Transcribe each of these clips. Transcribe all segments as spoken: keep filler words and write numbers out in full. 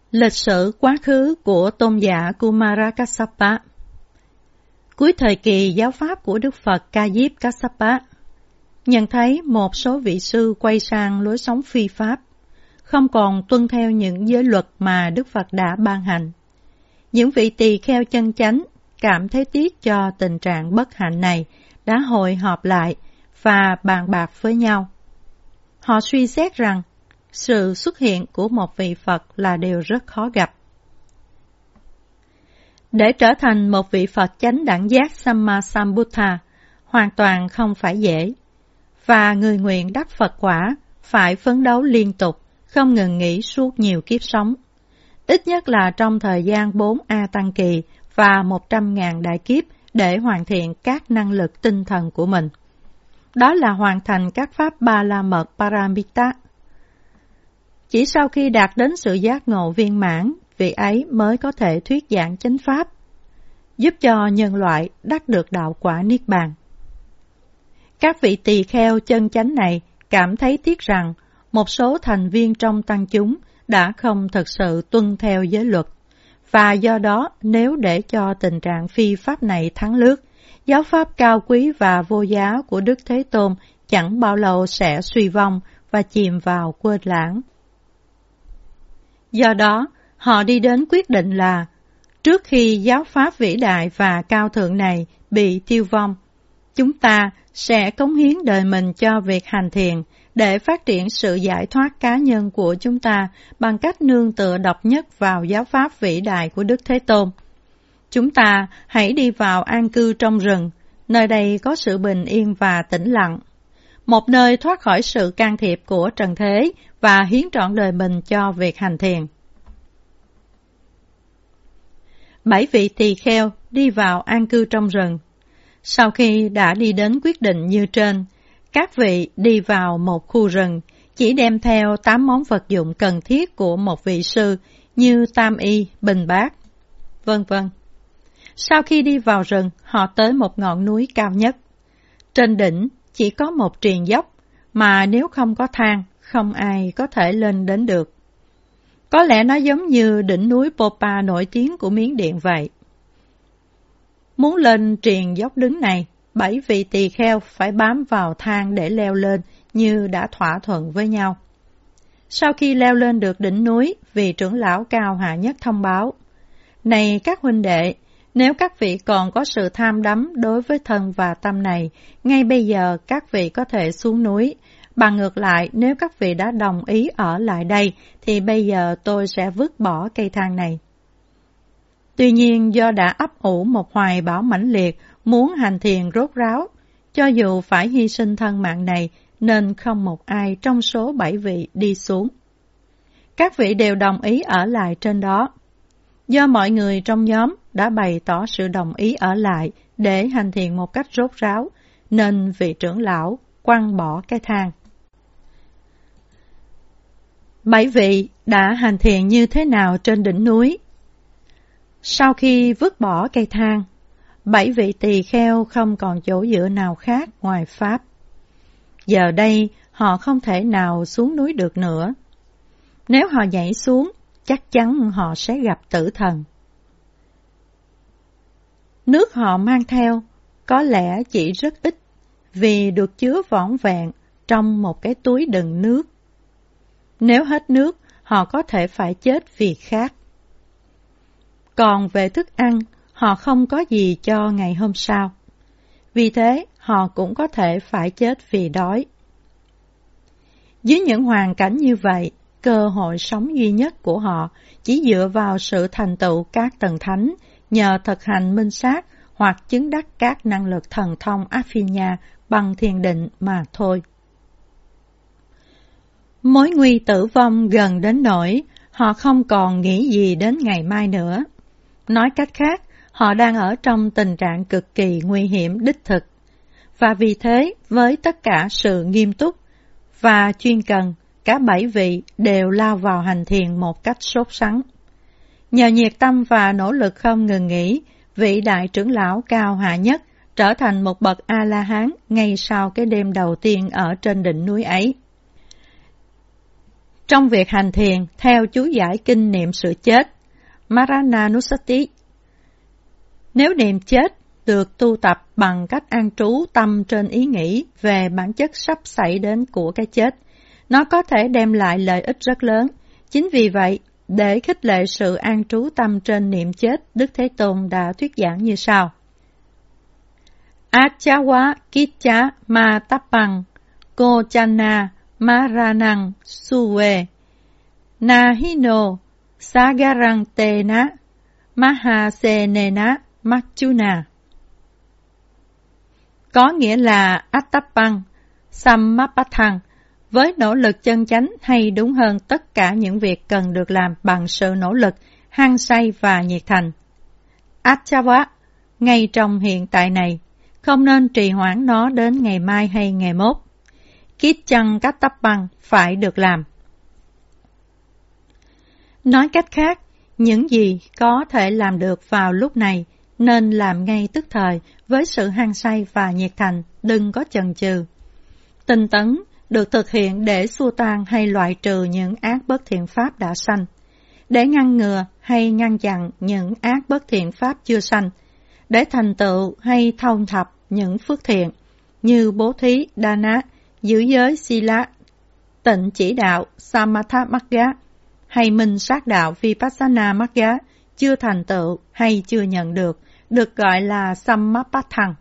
Lịch sử quá khứ của tôn giả Kumara Kassapa. Cuối thời kỳ giáo pháp của Đức Phật Ca Diếp Kassapa, nhận thấy một số vị sư quay sang lối sống phi pháp, không còn tuân theo những giới luật mà Đức Phật đã ban hành. Những vị tỳ kheo chân chánh cảm thấy tiếc cho tình trạng bất hạnh này, đã hội họp lại và bàn bạc với nhau. Họ suy xét rằng sự xuất hiện của một vị Phật là điều rất khó gặp. Để trở thành một vị Phật chánh đẳng giác Sammasambuddha hoàn toàn không phải dễ, và người nguyện đắc Phật quả phải phấn đấu liên tục, không ngừng nghỉ suốt nhiều kiếp sống, ít nhất là trong thời gian bốn A Tăng Kỳ và một trăm ngàn đại kiếp để hoàn thiện các năng lực tinh thần của mình. Đó là hoàn thành các pháp ba la mật Paramita. Chỉ sau khi đạt đến sự giác ngộ viên mãn, vị ấy mới có thể thuyết giảng chánh pháp, giúp cho nhân loại đắc được đạo quả Niết Bàn. Các vị tỳ kheo chân chánh này cảm thấy tiếc rằng một số thành viên trong tăng chúng đã không thực sự tuân theo giới luật, và do đó nếu để cho tình trạng phi pháp này thắng lướt, giáo pháp cao quý và vô giá của Đức Thế Tôn chẳng bao lâu sẽ suy vong và chìm vào quên lãng. Do đó, họ đi đến quyết định là, trước khi giáo pháp vĩ đại và cao thượng này bị tiêu vong, chúng ta sẽ cống hiến đời mình cho việc hành thiền để phát triển sự giải thoát cá nhân của chúng ta bằng cách nương tựa độc nhất vào giáo pháp vĩ đại của Đức Thế Tôn. Chúng ta hãy đi vào an cư trong rừng, nơi đây có sự bình yên và tĩnh lặng, một nơi thoát khỏi sự can thiệp của trần thế và hiến trọn đời mình cho việc hành thiền. Bảy vị tỳ kheo đi vào an cư trong rừng. Sau khi đã đi đến quyết định như trên, các vị đi vào một khu rừng, chỉ đem theo tám món vật dụng cần thiết của một vị sư như tam y, bình bát, vân vân. Sau khi đi vào rừng, họ tới một ngọn núi cao nhất. Trên đỉnh chỉ có một triền dốc, mà nếu không có thang, không ai có thể lên đến được. Có lẽ nó giống như đỉnh núi Popa nổi tiếng của Miến Điện vậy. Muốn lên triền dốc đứng này, bảy vị tỳ kheo phải bám vào thang để leo lên như đã thỏa thuận với nhau. Sau khi leo lên được đỉnh núi, vị trưởng lão cao hạ nhất thông báo: "Này các huynh đệ, nếu các vị còn có sự tham đắm đối với thân và tâm này, ngay bây giờ các vị có thể xuống núi. Bằng ngược lại, nếu các vị đã đồng ý ở lại đây, thì bây giờ tôi sẽ vứt bỏ cây thang này." Tuy nhiên, do đã ấp ủ một hoài bão mãnh liệt, muốn hành thiền rốt ráo, cho dù phải hy sinh thân mạng này, nên không một ai trong số bảy vị đi xuống. Các vị đều đồng ý ở lại trên đó. Do mọi người trong nhóm đã bày tỏ sự đồng ý ở lại để hành thiền một cách rốt ráo, nên vị trưởng lão quăng bỏ cái thang. Bảy vị đã hành thiền như thế nào trên đỉnh núi? Sau khi vứt bỏ cây thang, bảy vị tỳ kheo không còn chỗ dựa nào khác ngoài Pháp. Giờ đây, họ không thể nào xuống núi được nữa. Nếu họ nhảy xuống, chắc chắn họ sẽ gặp tử thần. Nước họ mang theo có lẽ chỉ rất ít, vì được chứa vỏn vẹn trong một cái túi đựng nước. Nếu hết nước, họ có thể phải chết vì khát. Còn về thức ăn, họ không có gì cho ngày hôm sau. Vì thế, họ cũng có thể phải chết vì đói. Dưới những hoàn cảnh như vậy, cơ hội sống duy nhất của họ chỉ dựa vào sự thành tựu các tầng thánh nhờ thực hành minh sát hoặc chứng đắc các năng lực thần thông Aphinya bằng thiền định mà thôi. Mối nguy tử vong gần đến nỗi họ không còn nghĩ gì đến ngày mai nữa. Nói cách khác, họ đang ở trong tình trạng cực kỳ nguy hiểm đích thực. Và vì thế, với tất cả sự nghiêm túc và chuyên cần, cả bảy vị đều lao vào hành thiền một cách sốt sắng. Nhờ nhiệt tâm và nỗ lực không ngừng nghỉ, vị đại trưởng lão cao hạ nhất trở thành một bậc A-la-hán ngay sau cái đêm đầu tiên ở trên đỉnh núi ấy. Trong việc hành thiền theo chú giải kinh niệm sự chết, Marananusati, nếu niệm chết được tu tập bằng cách an trú tâm trên ý nghĩ về bản chất sắp xảy đến của cái chết, nó có thể đem lại lợi ích rất lớn. Chính vì vậy, để khích lệ sự an trú tâm trên niệm chết, Đức Thế Tôn đã thuyết giảng như sau. Achawa Kicha Ma Tapang Ko Chana Maranang Suwe Nahino Sagarang Tena Mahasenena Machuna. Có nghĩa là Attapang Sammapathang, với nỗ lực chân chánh, hay đúng hơn tất cả những việc cần được làm bằng sự nỗ lực, hăng say và nhiệt thành. Achawa, ngay trong hiện tại này, không nên trì hoãn nó đến ngày mai hay ngày mốt. Kichang Kattapang phải được làm. Nói cách khác, những gì có thể làm được vào lúc này nên làm ngay tức thời với sự hăng say và nhiệt thành, đừng có chần chừ. Tinh tấn được thực hiện để xua tan hay loại trừ những ác bất thiện pháp đã sanh, để ngăn ngừa hay ngăn chặn những ác bất thiện pháp chưa sanh, để thành tựu hay thâu thập những phước thiện như bố thí, dana, giữ giới sila, tịnh chỉ đạo samatha magga, hay minh sát đạo vipassana magga chưa thành tựu hay chưa nhận được, được gọi là sammapathang.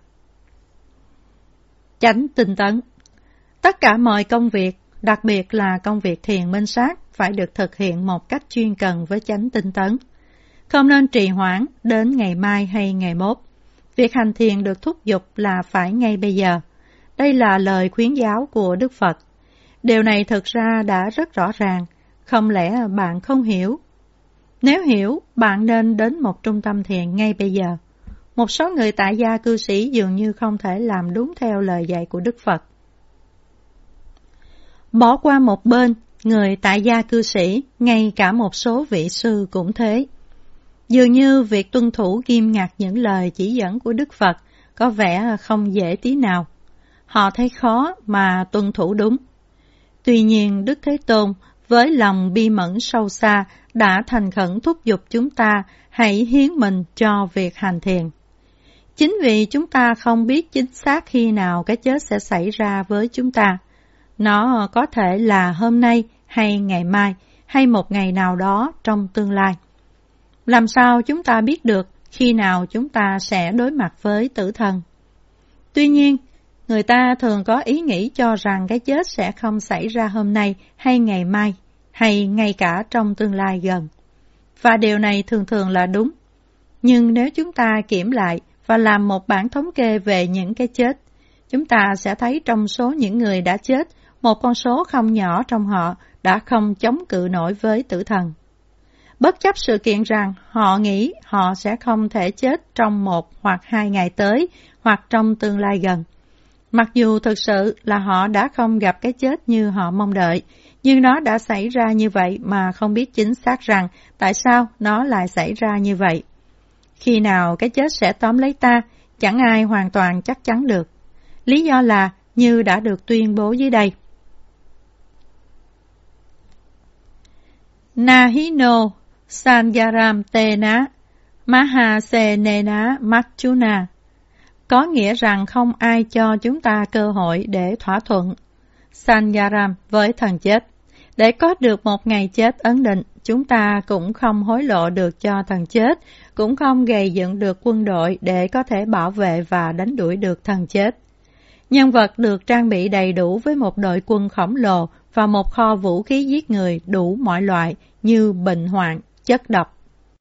Chánh tinh tấn. Tất cả mọi công việc, đặc biệt là công việc thiền minh sát, phải được thực hiện một cách chuyên cần với chánh tinh tấn. Không nên trì hoãn đến ngày mai hay ngày mốt. Việc hành thiền được thúc giục là phải ngay bây giờ. Đây là lời khuyến giáo của Đức Phật. Điều này thực ra đã rất rõ ràng, không lẽ bạn không hiểu? Nếu hiểu, bạn nên đến một trung tâm thiền ngay bây giờ. Một số người tại gia cư sĩ dường như không thể làm đúng theo lời dạy của Đức Phật. Bỏ qua một bên, người tại gia cư sĩ, ngay cả một số vị sư cũng thế. Dường như việc tuân thủ nghiêm ngặt những lời chỉ dẫn của Đức Phật có vẻ không dễ tí nào. Họ thấy khó mà tuân thủ đúng. Tuy nhiên, Đức Thế Tôn với lòng bi mẫn sâu xa đã thành khẩn thúc giục chúng ta hãy hiến mình cho việc hành thiền. Chính vì chúng ta không biết chính xác khi nào cái chết sẽ xảy ra với chúng ta. Nó có thể là hôm nay hay ngày mai hay một ngày nào đó trong tương lai. Làm sao chúng ta biết được khi nào chúng ta sẽ đối mặt với tử thần? Tuy nhiên, người ta thường có ý nghĩ cho rằng cái chết sẽ không xảy ra hôm nay hay ngày mai hay ngay cả trong tương lai gần. Và điều này thường thường là đúng. Nhưng nếu chúng ta kiểm lại và làm một bảng thống kê về những cái chết, chúng ta sẽ thấy trong số những người đã chết, một con số không nhỏ trong họ đã không chống cự nổi với tử thần. Bất chấp sự kiện rằng họ nghĩ họ sẽ không thể chết trong một hoặc hai ngày tới hoặc trong tương lai gần. Mặc dù thực sự là họ đã không gặp cái chết như họ mong đợi, nhưng nó đã xảy ra như vậy mà không biết chính xác rằng tại sao nó lại xảy ra như vậy. Khi nào cái chết sẽ tóm lấy ta, chẳng ai hoàn toàn chắc chắn được. Lý do là như đã được tuyên bố dưới đây. Nahino Sangaram Tena Mahasenena Machuna, có nghĩa rằng không ai cho chúng ta cơ hội để thỏa thuận Sangaram với thần chết. Để có được một ngày chết ấn định, chúng ta cũng không hối lộ được cho thần chết, cũng không gầy dựng được quân đội để có thể bảo vệ và đánh đuổi được thần chết. Nhân vật được trang bị đầy đủ với một đội quân khổng lồ và một kho vũ khí giết người đủ mọi loại như bệnh hoạn, chất độc.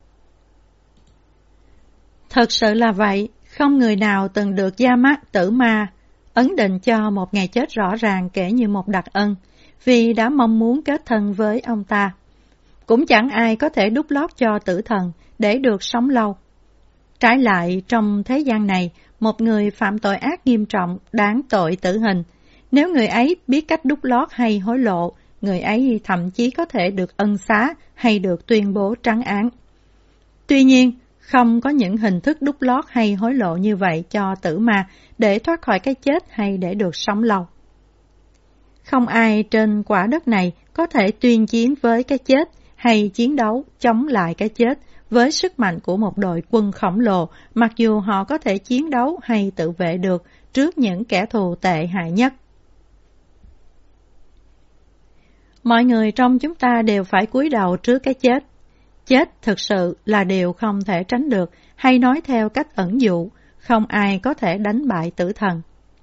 Thật sự là vậy, không người nào từng được gia mắt tử ma ấn định cho một ngày chết rõ ràng kể như một đặc ân, vì đã mong muốn kết thân với ông ta. Cũng chẳng ai có thể đút lót cho tử thần để được sống lâu. Trái lại, trong thế gian này, một người phạm tội ác nghiêm trọng đáng tội tử hình. Nếu người ấy biết cách đút lót hay hối lộ, người ấy thậm chí có thể được ân xá hay được tuyên bố trắng án. Tuy nhiên, không có những hình thức đút lót hay hối lộ như vậy cho tử ma để thoát khỏi cái chết hay để được sống lâu. Không ai trên quả đất này có thể tuyên chiến với cái chết hay chiến đấu chống lại cái chết với sức mạnh của một đội quân khổng lồ, mặc dù họ có thể chiến đấu hay tự vệ được trước những kẻ thù tệ hại nhất. Mọi người trong chúng ta đều phải cúi đầu trước cái chết. Chết thực sự là điều không thể tránh được, hay nói theo cách ẩn dụ, không ai có thể đánh bại tử thần.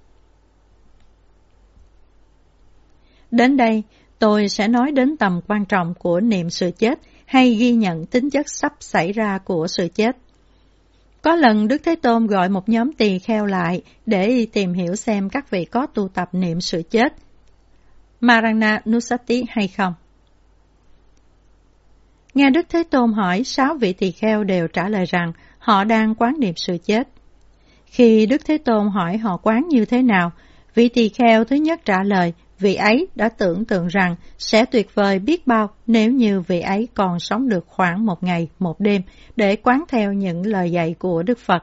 Đến đây, tôi sẽ nói đến tầm quan trọng của niệm sự chết hay ghi nhận tính chất sắp xảy ra của sự chết. Có lần Đức Thế Tôn gọi một nhóm tỳ kheo lại để tìm hiểu xem các vị có tu tập niệm sự chết, Marananusati hay không. Nghe Đức Thế Tôn hỏi, sáu vị tỳ kheo đều trả lời rằng họ đang quán niệm sự chết. Khi Đức Thế Tôn hỏi họ quán như thế nào, vị tỳ kheo thứ nhất trả lời, vị ấy đã tưởng tượng rằng sẽ tuyệt vời biết bao nếu như vị ấy còn sống được khoảng một ngày, một đêm để quán theo những lời dạy của Đức Phật.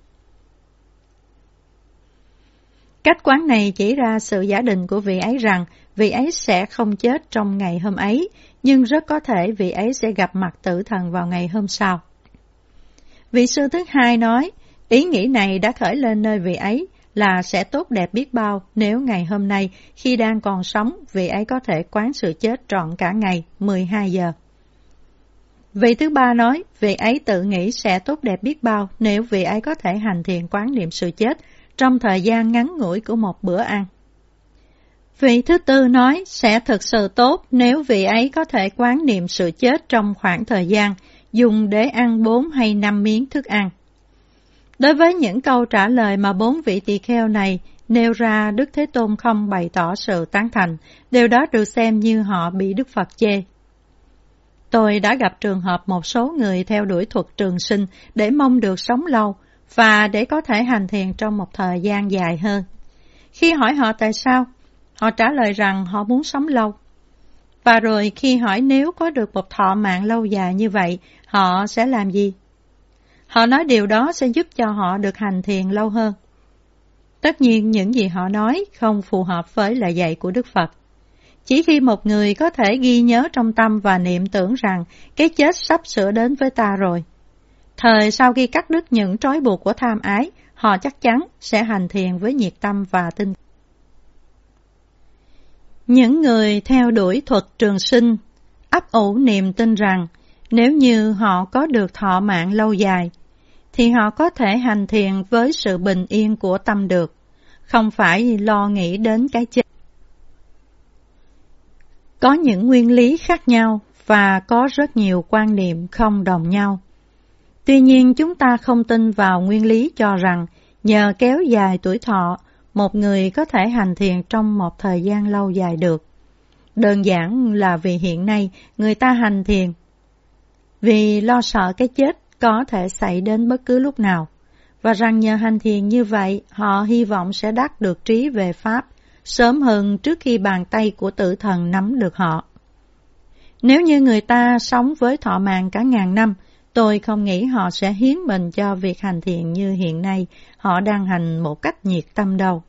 Cách quán này chỉ ra sự giả định của vị ấy rằng vị ấy sẽ không chết trong ngày hôm ấy, nhưng rất có thể vị ấy sẽ gặp mặt tử thần vào ngày hôm sau. Vị sư thứ hai nói, ý nghĩ này đã khởi lên nơi vị ấy là sẽ tốt đẹp biết bao nếu ngày hôm nay khi đang còn sống vị ấy có thể quán sự chết trọn cả ngày mười hai giờ. Vị thứ ba nói, vị ấy tự nghĩ sẽ tốt đẹp biết bao nếu vị ấy có thể hành thiền quán niệm sự chết trong thời gian ngắn ngủi của một bữa ăn. Vị thứ tư nói, sẽ thực sự tốt nếu vị ấy có thể quán niệm sự chết trong khoảng thời gian dùng để ăn bốn hay năm miếng thức ăn. Đối với những câu trả lời mà bốn vị tỳ kheo này nêu ra, Đức Thế Tôn không bày tỏ sự tán thành, điều đó được xem như họ bị Đức Phật chê. Tôi đã gặp trường hợp một số người theo đuổi thuật trường sinh để mong được sống lâu và để có thể hành thiền trong một thời gian dài hơn. Khi hỏi họ tại sao, họ trả lời rằng họ muốn sống lâu. Và rồi khi hỏi nếu có được một thọ mạng lâu dài như vậy, họ sẽ làm gì? Họ nói điều đó sẽ giúp cho họ được hành thiền lâu hơn. Tất nhiên những gì họ nói không phù hợp với lời dạy của Đức Phật. Chỉ khi một người có thể ghi nhớ trong tâm và niệm tưởng rằng cái chết sắp sửa đến với ta rồi, thời sau khi cắt đứt những trói buộc của tham ái, họ chắc chắn sẽ hành thiền với nhiệt tâm và tinh. Những người theo đuổi thuật trường sinh ấp ủ niềm tin rằng nếu như họ có được thọ mạng lâu dài, thì họ có thể hành thiền với sự bình yên của tâm được, không phải lo nghĩ đến cái chết. Có những nguyên lý khác nhau và có rất nhiều quan niệm không đồng nhau. Tuy nhiên chúng ta không tin vào nguyên lý cho rằng nhờ kéo dài tuổi thọ, một người có thể hành thiền trong một thời gian lâu dài được. Đơn giản là vì hiện nay người ta hành thiền vì lo sợ cái chết có thể xảy đến bất cứ lúc nào, và rằng nhờ hành thiền như vậy họ hy vọng sẽ đắc được trí về Pháp sớm hơn trước khi bàn tay của tử thần nắm được họ. Nếu như người ta sống với thọ mạng cả ngàn năm, tôi không nghĩ họ sẽ hiến mình cho việc hành thiền như hiện nay họ đang hành một cách nhiệt tâm đâu.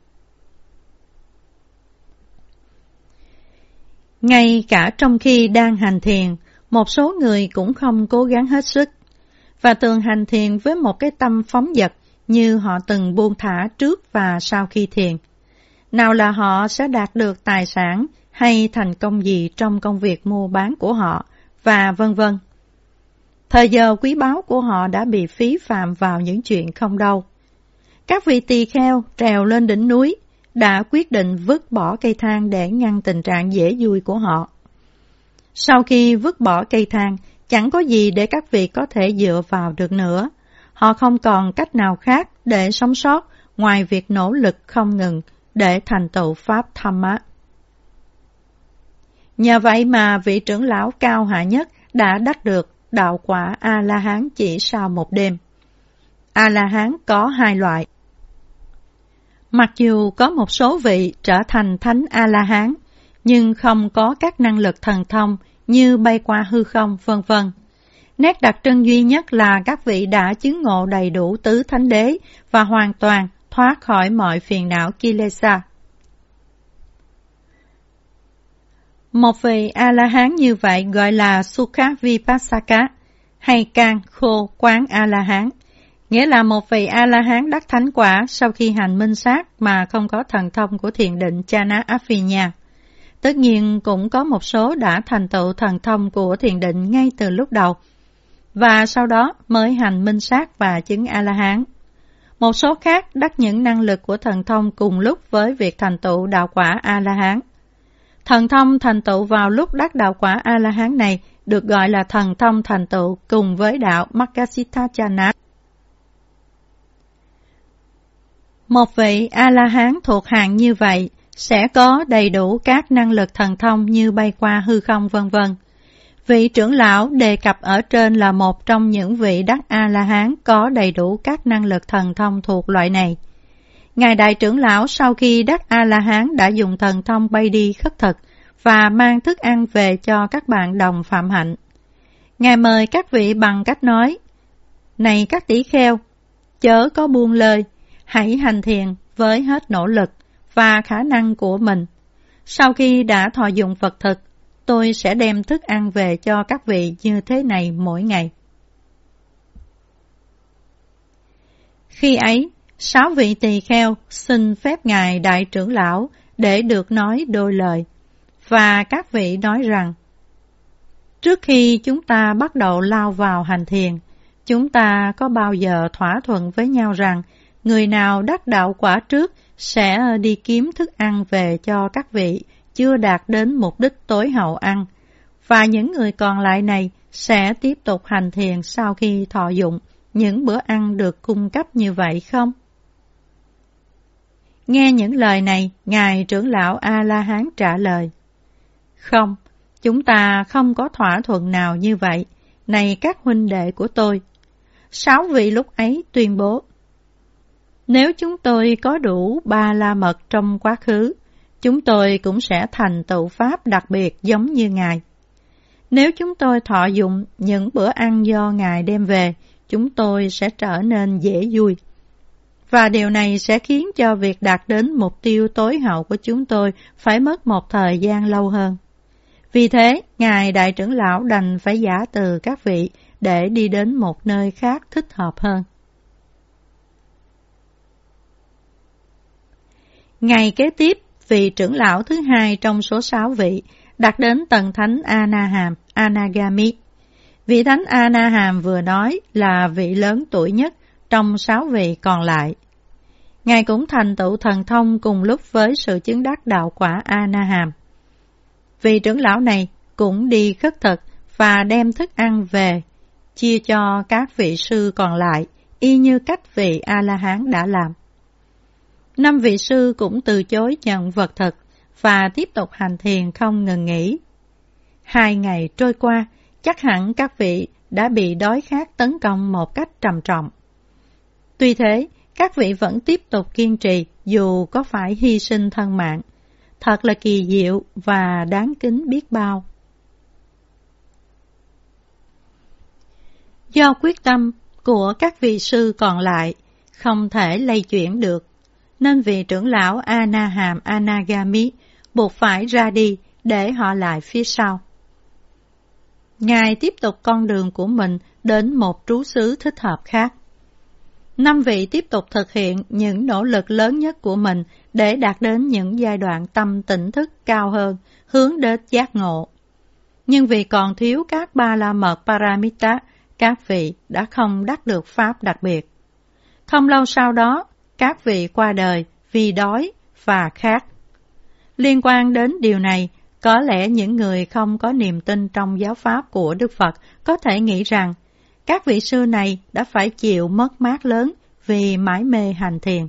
Ngay cả trong khi đang hành thiền, một số người cũng không cố gắng hết sức, và thường hành thiền với một cái tâm phóng dật như họ từng buông thả trước và sau khi thiền. Nào là họ sẽ đạt được tài sản hay thành công gì trong công việc mua bán của họ, và vân vân. Thời giờ quý báu của họ đã bị phí phạm vào những chuyện không đâu. Các vị tỳ kheo trèo lên đỉnh núi đã quyết định vứt bỏ cây thang để ngăn tình trạng dễ vui của họ. Sau khi vứt bỏ cây thang, chẳng có gì để các vị có thể dựa vào được nữa. Họ không còn cách nào khác để sống sót ngoài việc nỗ lực không ngừng để thành tựu Pháp Dhamma. Nhờ vậy mà vị trưởng lão cao hạ nhất đã đắc được đạo quả A-la-hán chỉ sau một đêm. A-la-hán có hai loại. Mặc dù có một số vị trở thành thánh A-la-hán, nhưng không có các năng lực thần thông như bay qua hư không, vân vân. Nét đặc trưng duy nhất là các vị đã chứng ngộ đầy đủ tứ thánh đế và hoàn toàn thoát khỏi mọi phiền não Kilesa. Một vị A-la-hán như vậy gọi là Sukha Vipassaka, hay can khô quán A-la-hán, nghĩa là một vị A-la-hán đắc thánh quả sau khi hành minh sát mà không có thần thông của thiền định Chana Aphinya. Tất nhiên cũng có một số đã thành tựu thần thông của thiền định ngay từ lúc đầu, và sau đó mới hành minh sát và chứng A-la-hán. Một số khác đắc những năng lực của thần thông cùng lúc với việc thành tựu đạo quả A-la-hán. Thần thông thành tựu vào lúc đắc đạo quả A-la-hán này được gọi là thần thông thành tựu cùng với đạo Margasithachana. Một vị A-la-hán thuộc hạng như vậy sẽ có đầy đủ các năng lực thần thông như bay qua hư không vân vân. Vị trưởng lão đề cập ở trên là một trong những vị đắc A-la-hán có đầy đủ các năng lực thần thông thuộc loại này. Ngài đại trưởng lão sau khi đắc A-la-hán đã dùng thần thông bay đi khất thực và mang thức ăn về cho các bạn đồng phạm hạnh. Ngài mời các vị bằng cách nói: Này các tỷ kheo, chớ có buông lơi, hãy hành thiền với hết nỗ lực và khả năng của mình. Sau khi đã thọ dụng Phật thực, tôi sẽ đem thức ăn về cho các vị như thế này mỗi ngày. Khi ấy, sáu vị tỳ kheo xin phép Ngài đại trưởng lão để được nói đôi lời, và các vị nói rằng: Trước khi chúng ta bắt đầu lao vào hành thiền, chúng ta có bao giờ thỏa thuận với nhau rằng người nào đắc đạo quả trước sẽ đi kiếm thức ăn về cho các vị chưa đạt đến mục đích tối hậu ăn, và những người còn lại này sẽ tiếp tục hành thiền sau khi thọ dụng những bữa ăn được cung cấp như vậy không? Nghe những lời này, Ngài trưởng lão A-la-hán trả lời: Không, chúng ta không có thỏa thuận nào như vậy, này các huynh đệ của tôi. Sáu vị lúc ấy tuyên bố: Nếu chúng tôi có đủ ba la mật trong quá khứ, chúng tôi cũng sẽ thành tựu pháp đặc biệt giống như Ngài. Nếu chúng tôi thọ dụng những bữa ăn do Ngài đem về, chúng tôi sẽ trở nên dễ vui. Và điều này sẽ khiến cho việc đạt đến mục tiêu tối hậu của chúng tôi phải mất một thời gian lâu hơn. Vì thế, Ngài đại trưởng lão đành phải giả từ các vị để đi đến một nơi khác thích hợp hơn. Ngày kế tiếp, vị trưởng lão thứ hai trong số sáu vị đạt đến tầng thánh Anaham, Anagami. Vị thánh Anaham vừa nói là vị lớn tuổi nhất trong sáu vị còn lại. Ngài cũng thành tựu thần thông cùng lúc với sự chứng đắc đạo quả Anaham. Vị trưởng lão này cũng đi khất thực và đem thức ăn về, chia cho các vị sư còn lại, y như cách vị A-la-hán đã làm. Năm vị sư cũng từ chối nhận vật thực và tiếp tục hành thiền không ngừng nghỉ. Hai ngày trôi qua, chắc hẳn các vị đã bị đói khát tấn công một cách trầm trọng. Tuy thế, các vị vẫn tiếp tục kiên trì dù có phải hy sinh thân mạng. Thật là kỳ diệu và đáng kính biết bao. Do quyết tâm của các vị sư còn lại không thể lay chuyển được, nên vị trưởng lão Anaham Anagami buộc phải ra đi để họ lại phía sau. Ngài tiếp tục con đường của mình đến một trú xứ thích hợp khác. Năm vị tiếp tục thực hiện những nỗ lực lớn nhất của mình để đạt đến những giai đoạn tâm tỉnh thức cao hơn, hướng đến giác ngộ. Nhưng vì còn thiếu các ba la mật Paramita, các vị đã không đắc được pháp đặc biệt. Không lâu sau đó, các vị qua đời vì đói và khát. Liên quan đến điều này, có lẽ những người không có niềm tin trong giáo pháp của Đức Phật có thể nghĩ rằng các vị sư này đã phải chịu mất mát lớn vì mải mê hành thiền.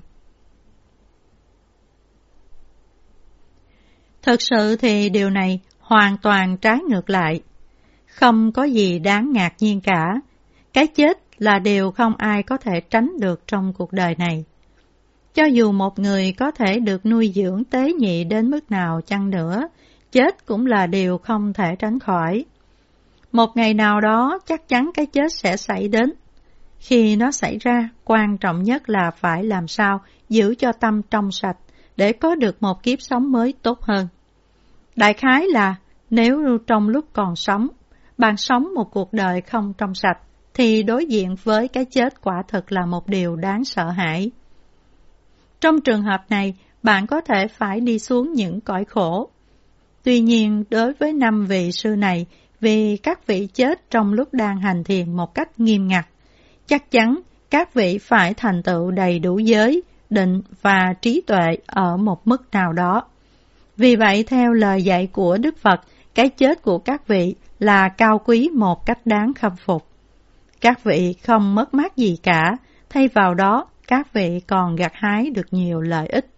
Thực sự thì điều này hoàn toàn trái ngược lại. Không có gì đáng ngạc nhiên cả. Cái chết là điều không ai có thể tránh được trong cuộc đời này. Cho dù một người có thể được nuôi dưỡng tế nhị đến mức nào chăng nữa, chết cũng là điều không thể tránh khỏi. Một ngày nào đó chắc chắn cái chết sẽ xảy đến. Khi nó xảy ra, quan trọng nhất là phải làm sao giữ cho tâm trong sạch để có được một kiếp sống mới tốt hơn. Đại khái là Nếu trong lúc còn sống, bạn sống một cuộc đời không trong sạch, thì đối diện với cái chết quả thực là một điều đáng sợ hãi. Trong trường hợp này, bạn có thể phải đi xuống những cõi khổ. Tuy nhiên, đối với năm vị sư này, vì các vị chết trong lúc đang hành thiền một cách nghiêm ngặt, chắc chắn các vị phải thành tựu đầy đủ giới, định và trí tuệ ở một mức nào đó. Vì vậy, theo lời dạy của Đức Phật, cái chết của các vị là cao quý một cách đáng khâm phục. Các vị không mất mát gì cả, thay vào đó, các vị còn gặt hái được nhiều lợi ích.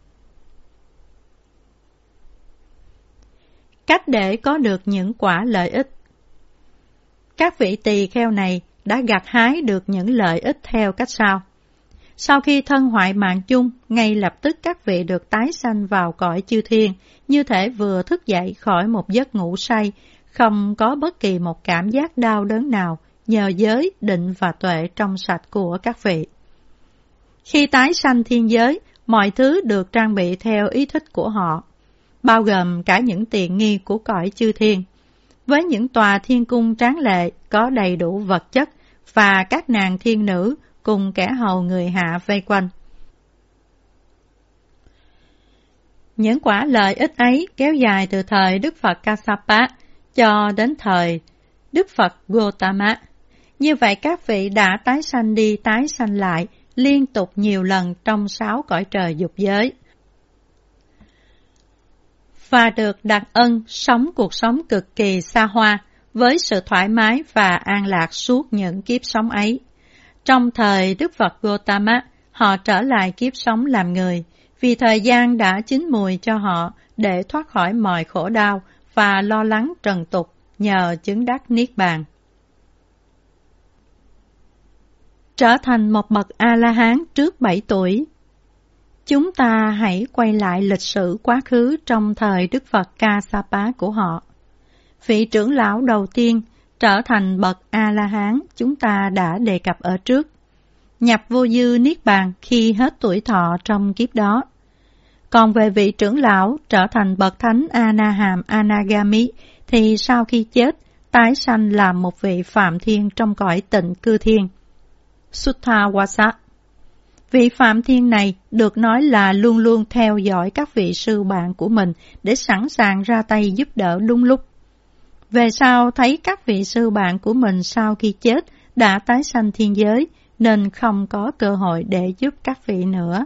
Cách để có được những quả lợi ích. Các vị tỳ kheo này đã gặt hái được những lợi ích theo cách sau. Sau khi thân hoại mạng chung, ngay lập tức các vị được tái sanh vào cõi chư thiên, như thể vừa thức dậy khỏi một giấc ngủ say, không có bất kỳ một cảm giác đau đớn nào, nhờ giới, định và tuệ trong sạch của các vị. Khi tái sanh thiên giới, mọi thứ được trang bị theo ý thích của họ, bao gồm cả những tiện nghi của cõi chư thiên. Với những tòa thiên cung tráng lệ, có đầy đủ vật chất, và các nàng thiên nữ cùng kẻ hầu người hạ vây quanh. Những quả lợi ích ấy kéo dài từ thời Đức Phật Kassapa cho đến thời Đức Phật Gotama. Như vậy các vị đã tái sanh đi tái sanh lại liên tục nhiều lần trong sáu cõi trời dục giới, và được đặc ân sống cuộc sống cực kỳ xa hoa với sự thoải mái và an lạc suốt những kiếp sống ấy. Trong thời Đức Phật Gotama, họ trở lại kiếp sống làm người, vì thời gian đã chín mùi cho họ để thoát khỏi mọi khổ đau và lo lắng trần tục nhờ chứng đắc Niết Bàn. Trở thành một bậc A-la-hán trước bảy tuổi. Chúng ta hãy quay lại lịch sử quá khứ trong thời Đức Phật Kassapa của họ. Vị trưởng lão đầu tiên trở thành bậc A-la-hán chúng ta đã đề cập ở trước, nhập vô dư Niết Bàn khi hết tuổi thọ trong kiếp đó. Còn về vị trưởng lão trở thành bậc thánh A-na-hàm Anagami thì sau khi chết, tái sanh làm một vị Phạm Thiên trong cõi Tịnh Cư Thiên, Suttawasa. Vị Phạm Thiên này được nói là luôn luôn theo dõi các vị sư bạn của mình để sẵn sàng ra tay giúp đỡ đúng lúc. Về sau thấy các vị sư bạn của mình sau khi chết đã tái sanh thiên giới nên không có cơ hội để giúp các vị nữa.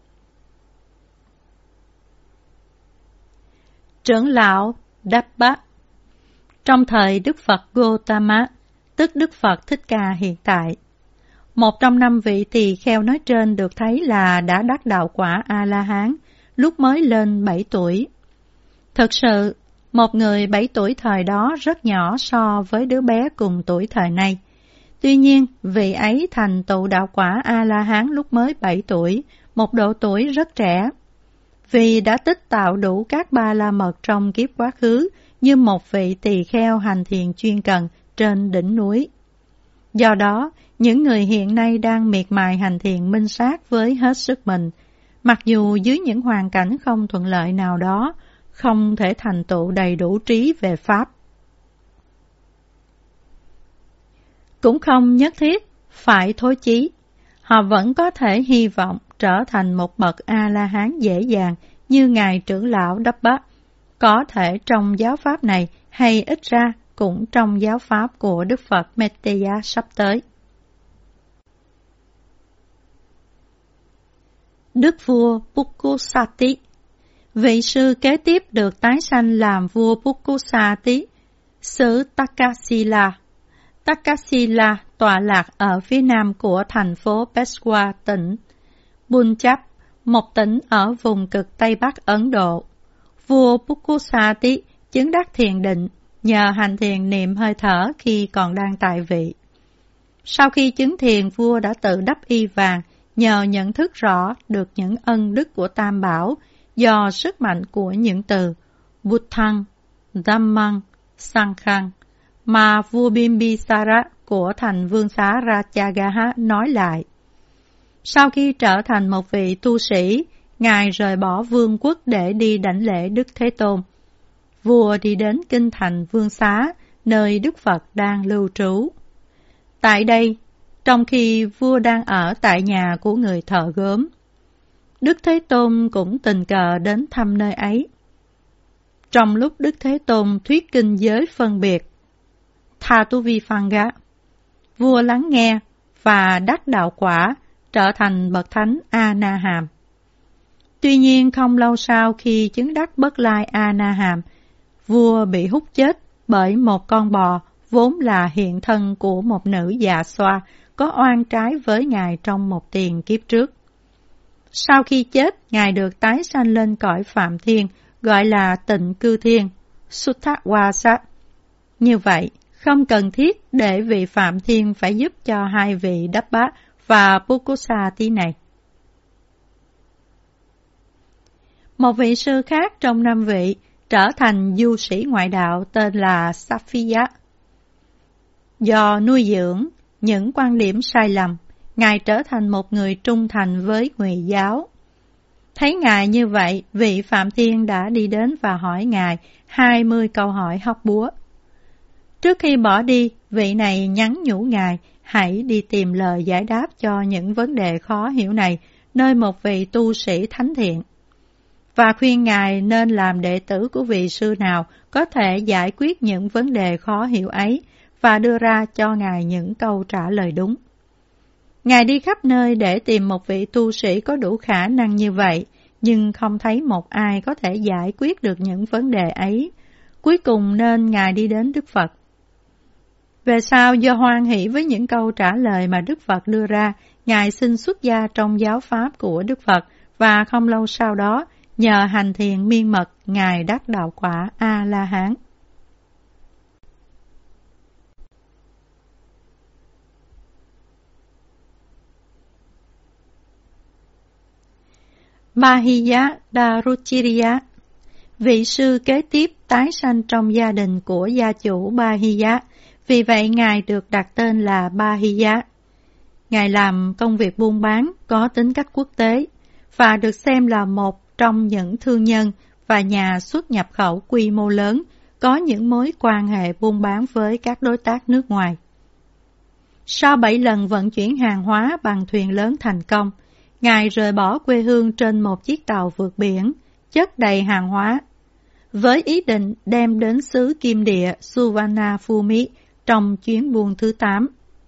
Trưởng lão Dabba. Trong thời Đức Phật Gotama, tức Đức Phật Thích Ca hiện tại, một trong năm vị tỳ kheo nói trên được thấy là đã đắc đạo quả A-la-hán lúc mới lên bảy tuổi. Thực sự, một người bảy tuổi thời đó rất nhỏ so với đứa bé cùng tuổi thời nay. Tuy nhiên, vị ấy thành tựu đạo quả A-la-hán lúc mới bảy tuổi, một độ tuổi rất trẻ. Vì đã tích tạo đủ các ba la mật trong kiếp quá khứ như một vị tỳ kheo hành thiền chuyên cần trên đỉnh núi. Do đó, những người hiện nay đang miệt mài hành thiền minh sát với hết sức mình, mặc dù dưới những hoàn cảnh không thuận lợi nào đó, không thể thành tựu đầy đủ trí về Pháp. Cũng không nhất thiết phải thối chí, họ vẫn có thể hy vọng trở thành một bậc A-la-hán dễ dàng như Ngài trưởng lão Dabba, có thể trong giáo Pháp này hay ít ra cũng trong giáo Pháp của Đức Phật Metteyya sắp tới. Đức vua Pukkusati. Vị sư kế tiếp được tái sanh làm vua Pukkusati, xứ Takasila. Takasila tọa lạc ở phía nam của thành phố Peshwa, tỉnh Punjab, một tỉnh ở vùng cực Tây Bắc Ấn Độ. Vua Pukkusati chứng đắc thiền định nhờ hành thiền niệm hơi thở khi còn đang tại vị. Sau khi chứng thiền, vua đã tự đắp y vàng nhờ nhận thức rõ được những ân đức của Tam Bảo do sức mạnh của những từ Buddhang, Dhammang, Sanghang mà vua Bimbisara của thành vương xá Rajagaha nói lại. Sau khi trở thành một vị tu sĩ, Ngài rời bỏ vương quốc để đi đảnh lễ Đức Thế Tôn. vua đi đến kinh thành Vương Xá, nơi Đức Phật đang lưu trú. Tại đây, trong khi vua đang ở tại nhà của người thợ gốm, Đức Thế Tôn cũng tình cờ đến thăm nơi ấy. Trong lúc Đức Thế Tôn thuyết kinh giới phân biệt Thātuvifanga, vua lắng nghe và đắc đạo quả, trở thành bậc thánh A-na-hàm. Tuy nhiên không lâu sau khi chứng đắc Bất Lai A-na-hàm, vua bị hút chết bởi một con bò vốn là hiện thân của một nữ già xoa có oan trái với Ngài trong một tiền kiếp trước. Sau khi chết, Ngài được tái sanh lên cõi Phạm Thiên, gọi là Tịnh Cư Thiên, Suttawasa. Như vậy, không cần thiết để vị Phạm Thiên phải giúp cho hai vị Đắp Bá và Pukusati này. Một vị sư khác trong năm vị trở thành du sĩ ngoại đạo tên là Safiya. Do nuôi dưỡng những quan điểm sai lầm, Ngài trở thành một người trung thành với Ngụy giáo. Thấy Ngài như vậy, vị Phạm Thiên đã đi đến và hỏi Ngài hai mươi câu hỏi hóc búa. Trước khi bỏ đi, vị này nhắn nhủ Ngài hãy đi tìm lời giải đáp cho những vấn đề khó hiểu này nơi một vị tu sĩ thánh thiện, và khuyên Ngài nên làm đệ tử của vị sư nào có thể giải quyết những vấn đề khó hiểu ấy và đưa ra cho Ngài những câu trả lời đúng. Ngài đi khắp nơi để tìm một vị tu sĩ có đủ khả năng như vậy, nhưng không thấy một ai có thể giải quyết được những vấn đề ấy. Cuối cùng nên Ngài đi đến Đức Phật. Về sau, do hoan hỷ với những câu trả lời mà Đức Phật đưa ra, Ngài xin xuất gia trong giáo pháp của Đức Phật, và không lâu sau đó, nhờ hành thiền miên mật, Ngài đắc đạo quả A-la-hán. Bahiya Daruchiriya, vị sư kế tiếp tái sanh trong gia đình của gia chủ Bahiya, vì vậy Ngài được đặt tên là Bahiya. Ngài làm công việc buôn bán có tính cách quốc tế và được xem là một trong những thương nhân và nhà xuất nhập khẩu quy mô lớn, có những mối quan hệ buôn bán với các đối tác nước ngoài. Sau bảy lần vận chuyển hàng hóa bằng thuyền lớn thành công, Ngài rời bỏ quê hương trên một chiếc tàu vượt biển, chất đầy hàng hóa, với ý định đem đến xứ Kim Địa Suvarnabhumi trong chuyến buôn thứ tám.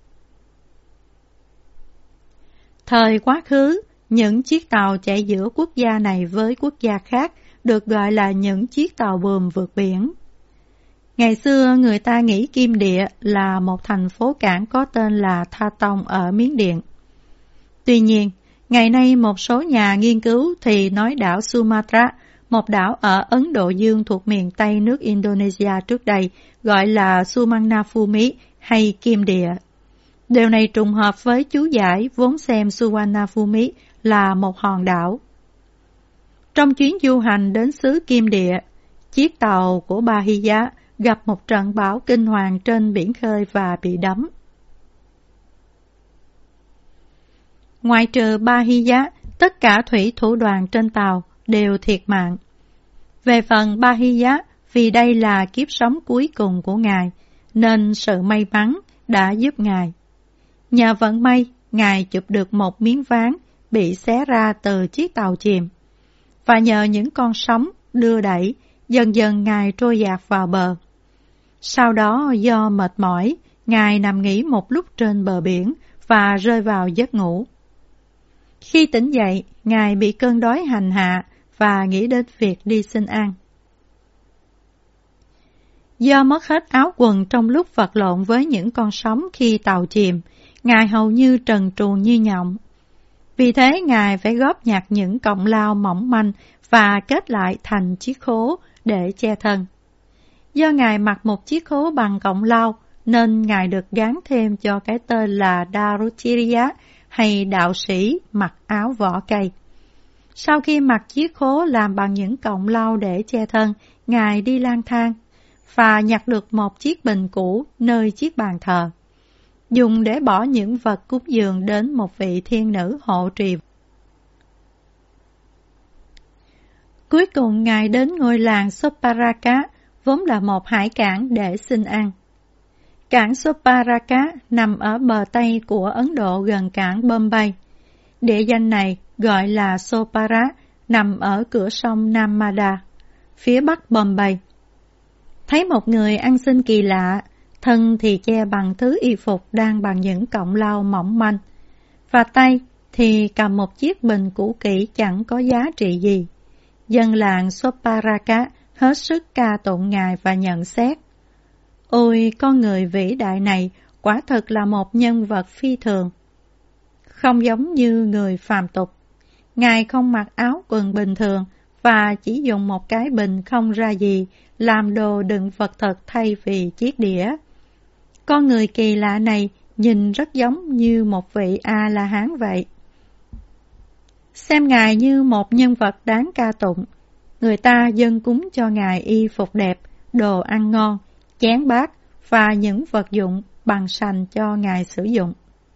Thời quá khứ, những chiếc tàu chạy giữa quốc gia này với quốc gia khác được gọi là những chiếc tàu buồm vượt biển. Ngày xưa, người ta nghĩ Kim Địa là một thành phố cảng có tên là Tha Tông ở Miến Điện. Tuy nhiên, ngày nay một số nhà nghiên cứu thì nói đảo Sumatra, một đảo ở Ấn Độ Dương thuộc miền Tây nước Indonesia trước đây, gọi là Suvarnabhumi hay Kim Địa. Điều này trùng hợp với chú giải vốn xem Suvarnabhumi là một hòn đảo. Trong chuyến du hành đến xứ Kim Địa, chiếc tàu của Bahiya gặp một trận bão kinh hoàng trên biển khơi và bị đắm. Ngoại trừ Bahiya, tất cả thủy thủ đoàn trên tàu đều thiệt mạng. Về phần Bahiya, vì đây là kiếp sống cuối cùng của Ngài, nên sự may mắn đã giúp Ngài. Nhờ vận may, Ngài chụp được một miếng ván bị xé ra từ chiếc tàu chìm. Và nhờ những con sóng đưa đẩy, dần dần Ngài trôi dạt vào bờ. Sau đó do mệt mỏi, Ngài nằm nghỉ một lúc trên bờ biển và rơi vào giấc ngủ. Khi tỉnh dậy, Ngài bị cơn đói hành hạ và nghĩ đến việc đi xin ăn. Do mất hết áo quần trong lúc vật lộn với những con sóng khi tàu chìm, Ngài hầu như trần truồng như nhộng. Vì thế Ngài phải góp nhặt những cọng lau mỏng manh và kết lại thành chiếc khố để che thân. Do Ngài mặc một chiếc khố bằng cọng lau, nên Ngài được gán thêm cho cái tên là Daruchiriya, hay đạo sĩ mặc áo vỏ cây. Sau khi mặc chiếc khố làm bằng những cọng lau để che thân, Ngài đi lang thang và nhặt được một chiếc bình cũ nơi chiếc bàn thờ, dùng để bỏ những vật cúng dường đến một vị thiên nữ hộ trì. Cuối cùng Ngài đến ngôi làng Soparaka, vốn là một hải cảng để xin ăn. Cảng Soparaka nằm ở bờ Tây của Ấn Độ gần cảng Bombay. Địa danh này gọi là Sopara, nằm ở cửa sông Narmada, phía bắc Bombay. Thấy một người ăn xin kỳ lạ, thân thì che bằng thứ y phục đang bằng những cọng lau mỏng manh, và tay thì cầm một chiếc bình cũ kỹ chẳng có giá trị gì. Dân làng Soparaka hết sức ca tụng ngài và nhận xét: ôi, con người vĩ đại này quả thực là một nhân vật phi thường. Không giống như người phàm tục, ngài không mặc áo quần bình thường và chỉ dùng một cái bình không ra gì làm đồ đựng vật thực thay vì chiếc đĩa. Con người kỳ lạ này nhìn rất giống như một vị A-la-hán vậy. Xem ngài như một nhân vật đáng ca tụng, người ta dâng cúng cho ngài y phục đẹp, đồ ăn ngon, chén bát và những vật dụng bằng sành cho ngài sử dụng.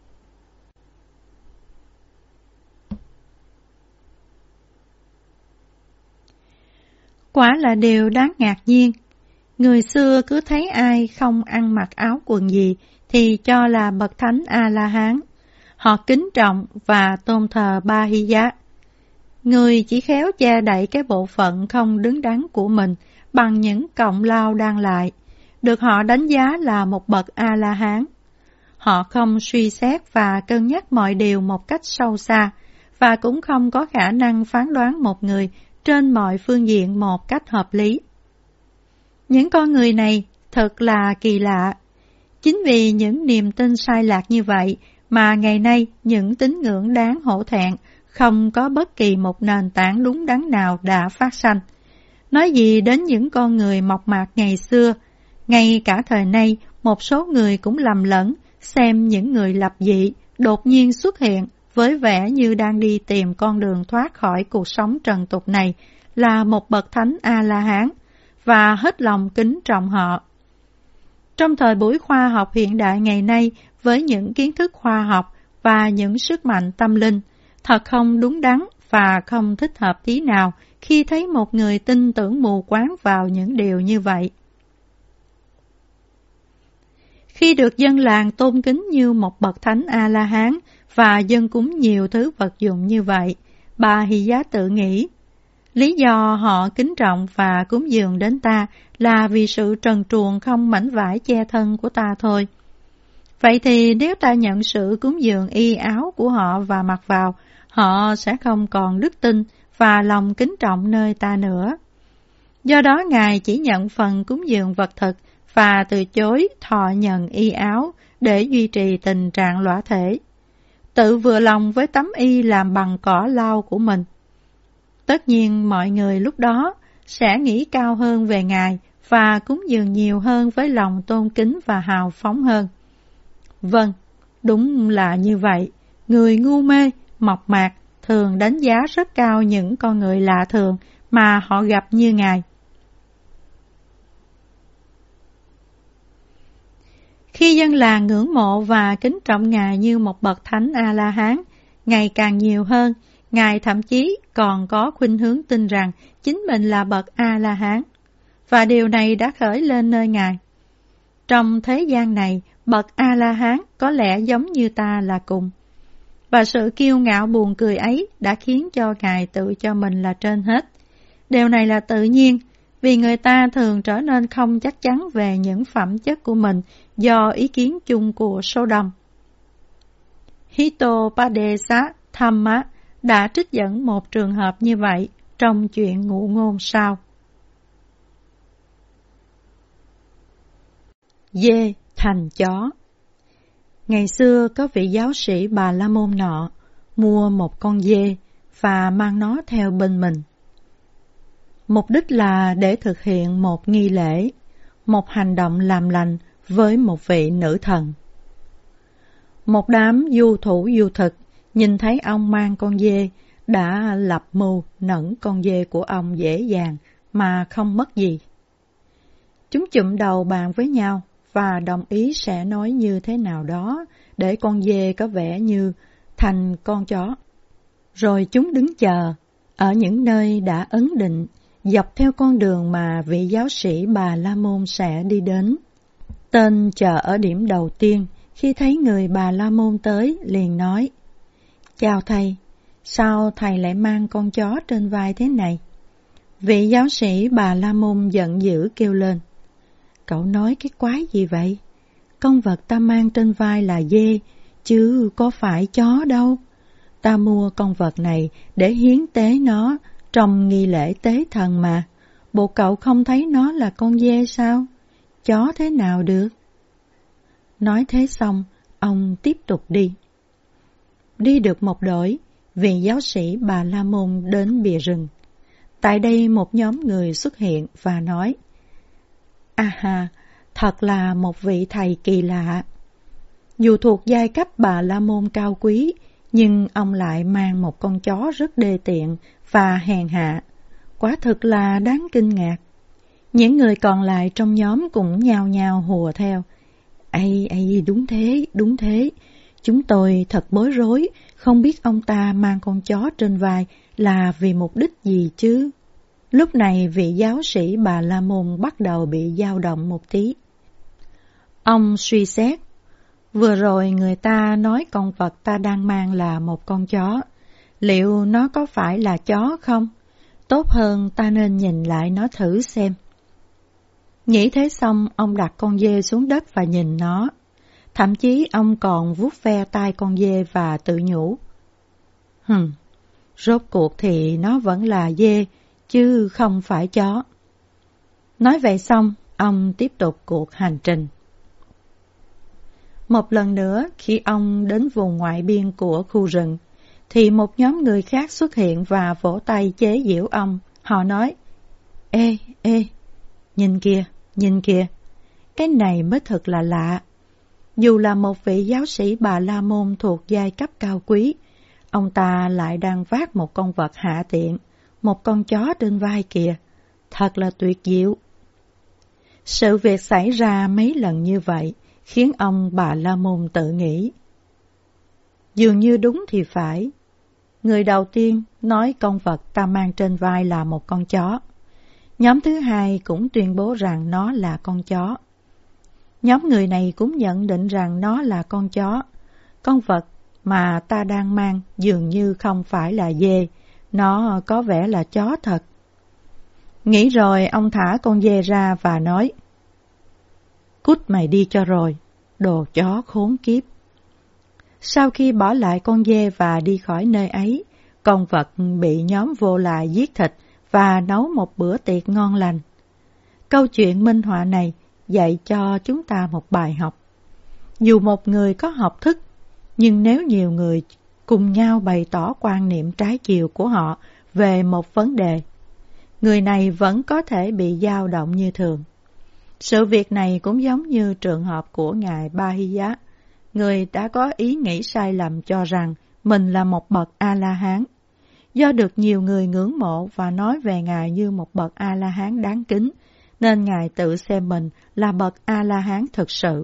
Quả là điều đáng ngạc nhiên. Người xưa cứ thấy ai không ăn mặc áo quần gì thì cho là bậc thánh A-la-hán. Họ kính trọng và tôn thờ Ba-hi-giá. Người chỉ khéo che đậy cái bộ phận không đứng đắn của mình bằng những cọng lau đan lại, được họ đánh giá là một bậc A-la-hán. Họ không suy xét và cân nhắc mọi điều một cách sâu xa, và cũng không có khả năng phán đoán một người trên mọi phương diện một cách hợp lý. Những con người này thật là kỳ lạ. Chính vì những niềm tin sai lạc như vậy mà ngày nay những tín ngưỡng đáng hổ thẹn không có bất kỳ một nền tảng đúng đắn nào đã phát sanh. Nói gì đến những con người mộc mạc ngày xưa, ngay cả thời nay một số người cũng lầm lẫn xem những người lập dị đột nhiên xuất hiện với vẻ như đang đi tìm con đường thoát khỏi cuộc sống trần tục này là một bậc thánh A-la-hán và hết lòng kính trọng họ. Trong thời buổi khoa học hiện đại ngày nay, với những kiến thức khoa học và những sức mạnh tâm linh, thật không đúng đắn và không thích hợp tí nào khi thấy một người tin tưởng mù quáng vào những điều như vậy. Khi được dân làng tôn kính như một bậc thánh A-la-hán và dâng cúng nhiều thứ vật dụng như vậy, Ba-hi-giá tự nghĩ, lý do họ kính trọng và cúng dường đến ta là vì sự trần truồng không mảnh vải che thân của ta thôi. Vậy thì nếu ta nhận sự cúng dường y áo của họ và mặc vào, họ sẽ không còn đức tin và lòng kính trọng nơi ta nữa. Do đó Ngài chỉ nhận phần cúng dường vật thực và từ chối thọ nhận y áo để duy trì tình trạng lõa thể, tự vừa lòng với tấm y làm bằng cỏ lau của mình. Tất nhiên mọi người lúc đó sẽ nghĩ cao hơn về Ngài và cúng dường nhiều hơn với lòng tôn kính và hào phóng hơn. Vâng, đúng là như vậy. Người ngu mê, mộc mạc thường đánh giá rất cao những con người lạ thường mà họ gặp như Ngài. Khi dân làng ngưỡng mộ và kính trọng Ngài như một bậc thánh A-la-hán, ngày càng nhiều hơn, Ngài thậm chí còn có khuynh hướng tin rằng chính mình là bậc A-la-hán, và điều này đã khởi lên nơi Ngài. Trong thế gian này, bậc A-la-hán có lẽ giống như ta là cùng, và sự kiêu ngạo buồn cười ấy đã khiến cho Ngài tự cho mình là trên hết. Điều này là tự nhiên, vì người ta thường trở nên không chắc chắn về những phẩm chất của mình do ý kiến chung của số đông. Hitopadesa Thamma đã trích dẫn một trường hợp như vậy trong chuyện ngụ ngôn sau. Dê thành chó. Ngày xưa có vị giáo sĩ Bà La Môn nọ mua một con dê và mang nó theo bên mình. Mục đích là để thực hiện một nghi lễ, một hành động làm lành với một vị nữ thần. Một đám du thủ du thực nhìn thấy ông mang con dê đã lập mưu nẫn con dê của ông dễ dàng mà không mất gì. Chúng chụm đầu bàn với nhau và đồng ý sẽ nói như thế nào đó để con dê có vẻ như thành con chó. Rồi chúng đứng chờ ở những nơi đã ấn định, dọc theo con đường mà vị giáo sĩ Bà La Môn sẽ đi đến. Tên chờ ở điểm đầu tiên, khi thấy người Bà La Môn tới, liền nói: "Chào thầy, sao thầy lại mang con chó trên vai thế này?" Vị giáo sĩ Bà La Môn giận dữ kêu lên: "Cậu nói cái quái gì vậy? Con vật ta mang trên vai là dê, chứ có phải chó đâu. Ta mua con vật này để hiến tế nó trong nghi lễ tế thần mà. Bộ cậu không thấy nó là con dê sao? Chó thế nào được?" Nói thế xong, ông tiếp tục đi. Đi được một đổi, vị giáo sĩ Bà La Môn đến bìa rừng. Tại đây một nhóm người xuất hiện và nói: "À ha, thật là một vị thầy kỳ lạ. Dù thuộc giai cấp Bà La Môn cao quý, nhưng ông lại mang một con chó rất đê tiện và hèn hạ. Quả thực là đáng kinh ngạc." Những người còn lại trong nhóm cũng nhao nhao hùa theo: "Ây, ây, đúng thế, đúng thế. Chúng tôi thật bối rối, không biết ông ta mang con chó trên vai là vì mục đích gì chứ." Lúc này vị giáo sĩ Bà La Môn bắt đầu bị dao động một tí. Ông suy xét: vừa rồi người ta nói con vật ta đang mang là một con chó. Liệu nó có phải là chó không? Tốt hơn ta nên nhìn lại nó thử xem. Nghĩ thế xong, ông đặt con dê xuống đất và nhìn nó. Thậm chí ông còn vuốt ve tai con dê và tự nhủ: Hừm, rốt cuộc thì nó vẫn là dê, chứ không phải chó. Nói vậy xong, ông tiếp tục cuộc hành trình. Một lần nữa, khi ông đến vùng ngoại biên của khu rừng, thì một nhóm người khác xuất hiện và vỗ tay chế giễu ông. Họ nói: Ê, ê, nhìn kìa, nhìn kìa, cái này mới thật là lạ. Dù là một vị giáo sĩ Bà La Môn thuộc giai cấp cao quý, ông ta lại đang vác một con vật hạ tiện, một con chó trên vai kìa. Thật là tuyệt diệu. Sự việc xảy ra mấy lần như vậy khiến ông Bà La Môn tự nghĩ: dường như đúng thì phải. Người đầu tiên nói con vật ta mang trên vai là một con chó. Nhóm thứ hai cũng tuyên bố rằng nó là con chó. Nhóm người này cũng nhận định rằng nó là con chó. Con vật mà ta đang mang dường như không phải là dê, nó có vẻ là chó thật. Nghĩ rồi, ông thả con dê ra và nói: Cút mày đi cho rồi, đồ chó khốn kiếp. Sau khi bỏ lại con dê và đi khỏi nơi ấy, con vật bị nhóm vô lại giết thịt và nấu một bữa tiệc ngon lành. Câu chuyện minh họa này dạy cho chúng ta một bài học. Dù một người có học thức, nhưng nếu nhiều người cùng nhau bày tỏ quan niệm trái chiều của họ về một vấn đề, người này vẫn có thể bị dao động như thường. Sự việc này cũng giống như trường hợp của Ngài Bahiya, người đã có ý nghĩ sai lầm cho rằng mình là một bậc A-la-hán. Do được nhiều người ngưỡng mộ và nói về Ngài như một bậc A-la-hán đáng kính, nên Ngài tự xem mình là bậc A-la-hán thực sự.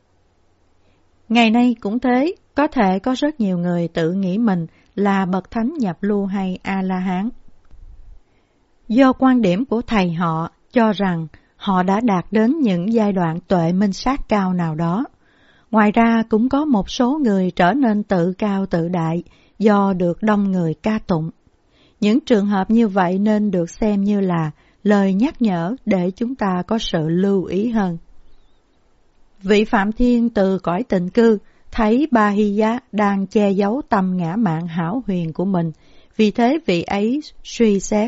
Ngày nay cũng thế, có thể có rất nhiều người tự nghĩ mình là bậc thánh nhập lưu hay A-la-hán. Do quan điểm của thầy họ cho rằng họ đã đạt đến những giai đoạn tuệ minh sát cao nào đó. Ngoài ra cũng có một số người trở nên tự cao tự đại do được đông người ca tụng. Những trường hợp như vậy nên được xem như là lời nhắc nhở để chúng ta có sự lưu ý hơn. Vị Phạm Thiên từ cõi tịnh cư thấy Bahiya đang che giấu tâm ngã mạn hão huyền của mình, vì thế vị ấy suy xét: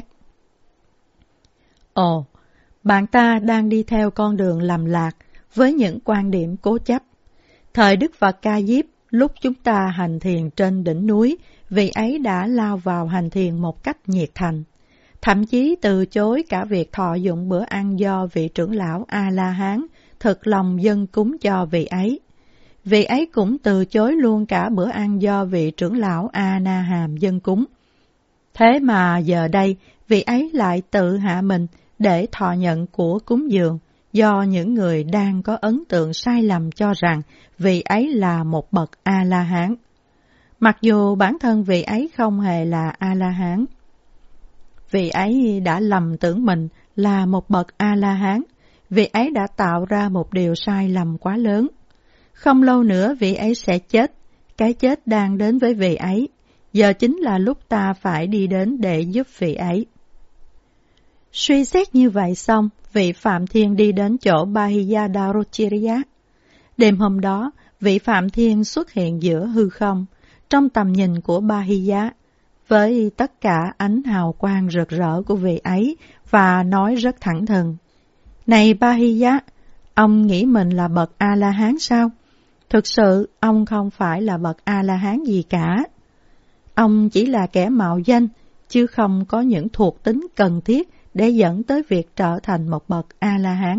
Ồ, bạn ta đang đi theo con đường lầm lạc với những quan điểm cố chấp. Thời Đức Phật Ca Diếp, lúc chúng ta hành thiền trên đỉnh núi, vị ấy đã lao vào hành thiền một cách nhiệt thành, thậm chí từ chối cả việc thọ dụng bữa ăn do vị trưởng lão A-la-hán thực lòng dâng cúng cho vị ấy. Vị ấy cũng từ chối luôn cả bữa ăn do vị trưởng lão A-na-hàm dâng cúng. Thế mà giờ đây, vị ấy lại tự hạ mình để thọ nhận của cúng dường, do những người đang có ấn tượng sai lầm cho rằng vị ấy là một bậc A-la-hán, mặc dù bản thân vị ấy không hề là A-la-hán. vị ấy đã lầm tưởng mình là một bậc A-la-hán, vị ấy đã tạo ra một điều sai lầm quá lớn. Không lâu nữa vị ấy sẽ chết, cái chết đang đến với vị ấy, giờ chính là lúc ta phải đi đến để giúp vị ấy. Suy xét như vậy xong, vị Phạm Thiên đi đến chỗ Bahiya Daruchirya. Đêm hôm đó, vị Phạm Thiên xuất hiện giữa hư không, trong tầm nhìn của Bahiya, với tất cả ánh hào quang rực rỡ của vị ấy và nói rất thẳng thừng: Này Bahiya, ông nghĩ mình là bậc A-la-hán sao? Thực sự, ông không phải là bậc A-la-hán gì cả. Ông chỉ là kẻ mạo danh, chứ không có những thuộc tính cần thiết để dẫn tới việc trở thành một bậc A-la-hán.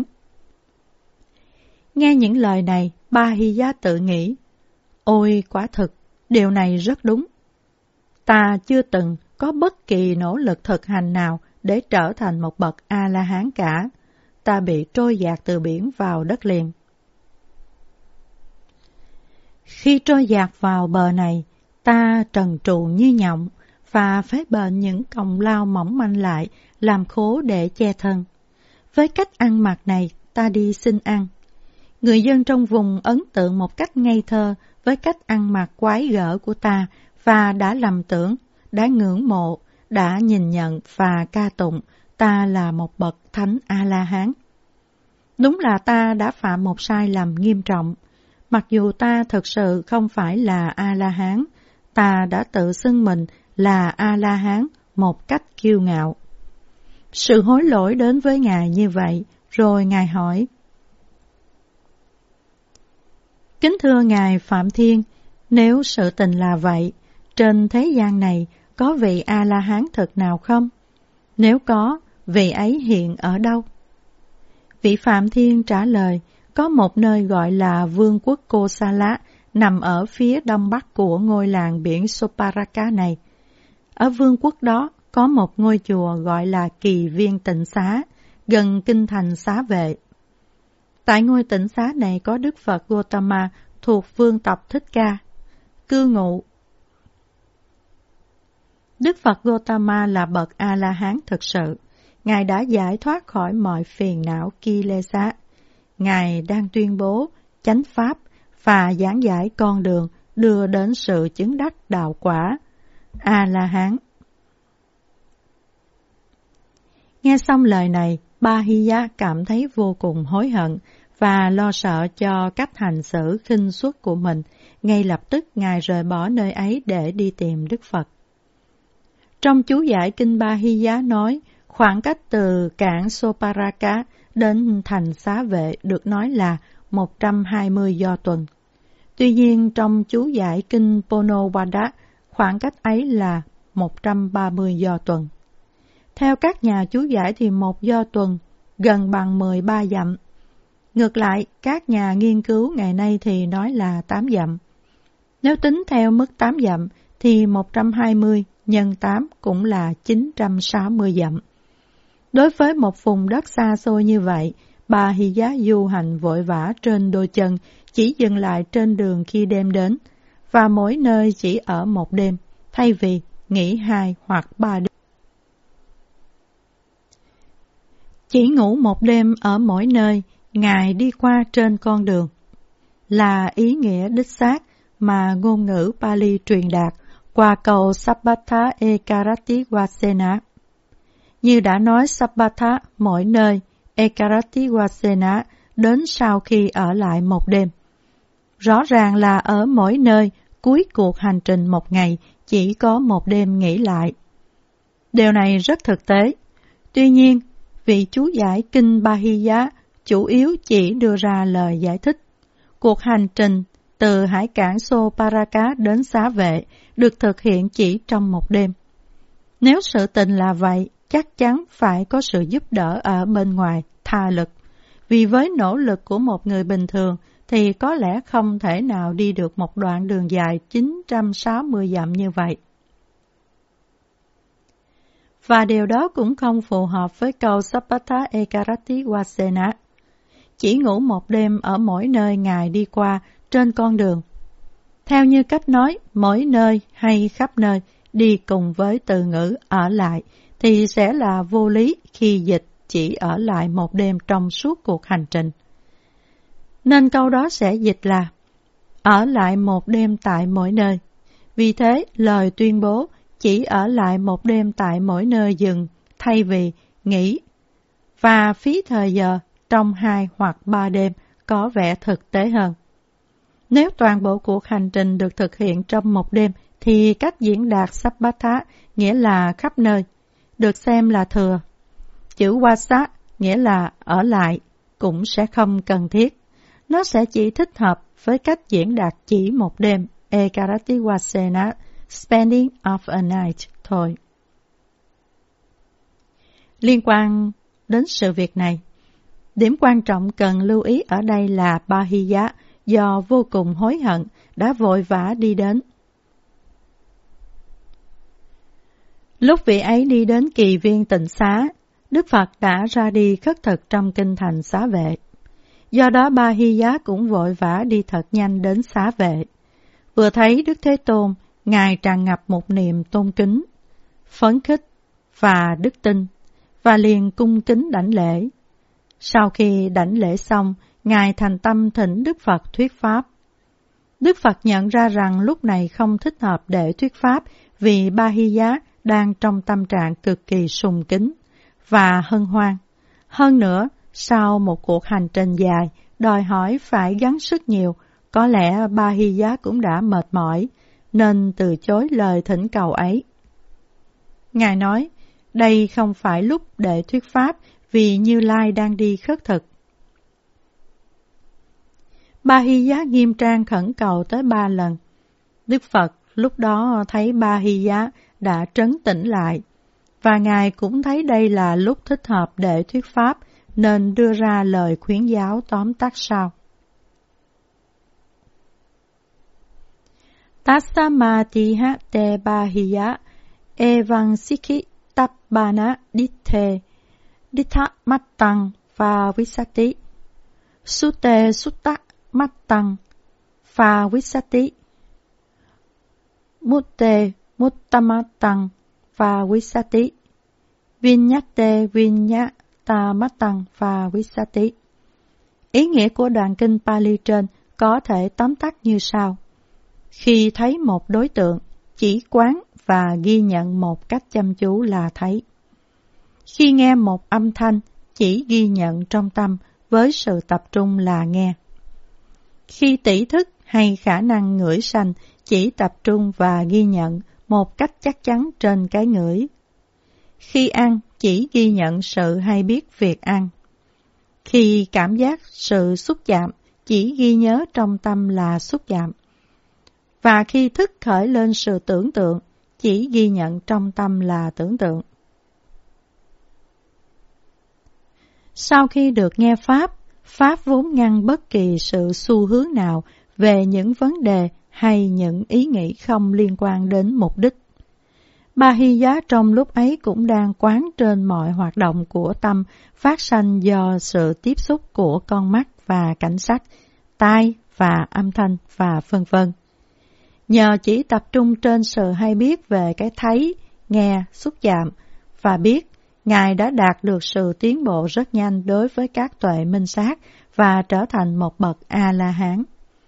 Nghe những lời này, Bahiya tự nghĩ: Ôi quả thực, điều này rất đúng. Ta chưa từng có bất kỳ nỗ lực thực hành nào để trở thành một bậc A-la-hán cả. Ta bị trôi dạt từ biển vào đất liền. Khi trôi dạt vào bờ này, ta trần trù như nhộng và phế bện những cọng lao mỏng manh lại làm khố để che thân. Với cách ăn mặc này, ta đi xin ăn. Người dân trong vùng ấn tượng một cách ngây thơ với cách ăn mặc quái gở của ta và đã lầm tưởng, đã ngưỡng mộ, đã nhìn nhận và ca tụng ta là một bậc thánh A-la-hán. Đúng là ta đã phạm một sai lầm nghiêm trọng. Mặc dù ta thực sự không phải là A-la-hán, ta đã tự xưng mình là A-la-hán một cách kiêu ngạo. Sự hối lỗi đến với Ngài như vậy, rồi Ngài hỏi: Kính thưa Ngài Phạm Thiên, nếu sự tình là vậy, trên thế gian này có vị A-la-hán thực nào không? Nếu có, vị ấy hiện ở đâu? Vị Phạm Thiên trả lời: Có một nơi gọi là Vương quốc Kosala, nằm ở phía đông bắc của ngôi làng biển Soparaka này. Ở vương quốc đó có một ngôi chùa gọi là Kỳ Viên Tịnh Xá, gần kinh thành Xá Vệ. Tại ngôi tịnh xá này có Đức Phật Gotama thuộc vương tộc Thích Ca, cư ngụ. Đức Phật Gotama là bậc A-la-hán thực sự. Ngài đã giải thoát khỏi mọi phiền não Kilesa. Ngài đang tuyên bố chánh pháp và giảng giải con đường đưa đến sự chứng đắc đạo quả A-la-hán. Nghe xong lời này, Bahiya cảm thấy vô cùng hối hận và lo sợ cho cách hành xử khinh suất của mình. Ngay lập tức Ngài rời bỏ nơi ấy để đi tìm Đức Phật. Trong chú giải kinh Bahiya nói, khoảng cách từ cảng Soparaka đến thành Xá Vệ được nói là một trăm hai mươi do tuần. Tuy nhiên, trong chú giải kinh Ponowada, khoảng cách ấy là một trăm ba mươi do tuần. Theo các nhà chú giải thì một do tuần gần bằng mười ba dặm. Ngược lại, các nhà nghiên cứu ngày nay thì nói là tám dặm. Nếu tính theo mức tám dặm thì một trăm hai mươi nhân tám cũng là chín trăm sáu mươi dặm. Đối với một vùng đất xa xôi như vậy, Bahiya du hành vội vã trên đôi chân, chỉ dừng lại trên đường khi đêm đến, và mỗi nơi chỉ ở một đêm, thay vì nghỉ hai hoặc ba đêm. Chỉ ngủ một đêm ở mỗi nơi, Ngài đi qua trên con đường, là ý nghĩa đích xác mà ngôn ngữ Pali truyền đạt qua câu Sabbata Ekarati Vasena. Như đã nói, Sabbata mỗi nơi, Ekarati Vasena đến sau khi ở lại một đêm. Rõ ràng là ở mỗi nơi, cuối cuộc hành trình một ngày, chỉ có một đêm nghỉ lại. Điều này rất thực tế. Tuy nhiên, vị chú giải kinh Bahiya chủ yếu chỉ đưa ra lời giải thích. Cuộc hành trình từ hải cảng Soparaka đến Xá Vệ được thực hiện chỉ trong một đêm. Nếu sự tình là vậy, chắc chắn phải có sự giúp đỡ ở bên ngoài, tha lực. Vì với nỗ lực của một người bình thường thì có lẽ không thể nào đi được một đoạn đường dài chín trăm sáu mươi dặm như vậy. Và điều đó cũng không phù hợp với câu Sabbata Ekarati Vasena. Chỉ ngủ một đêm ở mỗi nơi Ngài đi qua trên con đường. Theo như cách nói, mỗi nơi hay khắp nơi đi cùng với từ ngữ ở lại thì sẽ là vô lý khi dịch chỉ ở lại một đêm trong suốt cuộc hành trình. Nên câu đó sẽ dịch là ở lại một đêm tại mỗi nơi. Vì thế, lời tuyên bố chỉ ở lại một đêm tại mỗi nơi dừng thay vì nghỉ và phí thời giờ trong hai hoặc ba đêm có vẻ thực tế hơn. Nếu toàn bộ cuộc hành trình được thực hiện trong một đêm, thì cách diễn đạt Sabbata, nghĩa là khắp nơi, được xem là thừa. Chữ Wasa, nghĩa là ở lại, cũng sẽ không cần thiết. Nó sẽ chỉ thích hợp với cách diễn đạt chỉ một đêm, Ekarati Wasena, spending of a night, thôi. Liên quan đến sự việc này, điểm quan trọng cần lưu ý ở đây là Bahiya, do vô cùng hối hận, đã vội vã đi đến. Lúc vị ấy đi đến kỳ viên tịnh xá, Đức Phật đã ra đi khất thực trong kinh thành xá vệ. Do đó Bahiya cũng vội vã đi thật nhanh đến xá vệ. Vừa thấy Đức Thế Tôn, Ngài tràn ngập một niềm tôn kính, phấn khích và đức tin, và liền cung kính đảnh lễ. Sau khi đảnh lễ xong, Ngài thành tâm thỉnh Đức Phật thuyết pháp. Đức Phật nhận ra rằng lúc này không thích hợp để thuyết pháp vì Bahiya đang trong tâm trạng cực kỳ sùng kính và hân hoan. Hơn nữa, sau một cuộc hành trình dài, đòi hỏi phải gắng sức nhiều, có lẽ Bahiya cũng đã mệt mỏi, nên từ chối lời thỉnh cầu ấy. Ngài nói, đây không phải lúc để thuyết pháp vì Như Lai đang đi khất thực. Bahiya nghiêm trang khẩn cầu tới ba lần. Đức Phật lúc đó thấy Bahiya đã trấn tĩnh lại, và Ngài cũng thấy đây là lúc thích hợp để thuyết pháp, nên đưa ra lời khuyến giáo tóm tắt sau. Tassamatiha te Bahiya evang sikhi tabbana ditte dittha mattang và visati sute sutta mattang và visati mutte muttamattang và visati vinyate vinyata mattang và visati. Ý nghĩa của đoạn kinh Pali trên có thể tóm tắt như sau. Khi thấy một đối tượng, chỉ quán và ghi nhận một cách chăm chú là thấy. Khi nghe một âm thanh, chỉ ghi nhận trong tâm với sự tập trung là nghe. Khi tỷ thức hay khả năng ngửi sanh, chỉ tập trung và ghi nhận một cách chắc chắn trên cái ngửi. Khi ăn, chỉ ghi nhận sự hay biết việc ăn. Khi cảm giác sự xúc chạm, chỉ ghi nhớ trong tâm là xúc chạm. Và khi thức khởi lên sự tưởng tượng, chỉ ghi nhận trong tâm là tưởng tượng. Sau khi được nghe Pháp, Pháp vốn ngăn bất kỳ sự xu hướng nào về những vấn đề hay những ý nghĩ không liên quan đến mục đích. Bahiya trong lúc ấy cũng đang quán trên mọi hoạt động của tâm phát sanh do sự tiếp xúc của con mắt và cảnh sắc, tai và âm thanh và vân vân. Nhờ chỉ tập trung trên sự hay biết về cái thấy, nghe, xúc chạm và biết, Ngài đã đạt được sự tiến bộ rất nhanh đối với các tuệ minh sát và trở thành một bậc A-la-hán.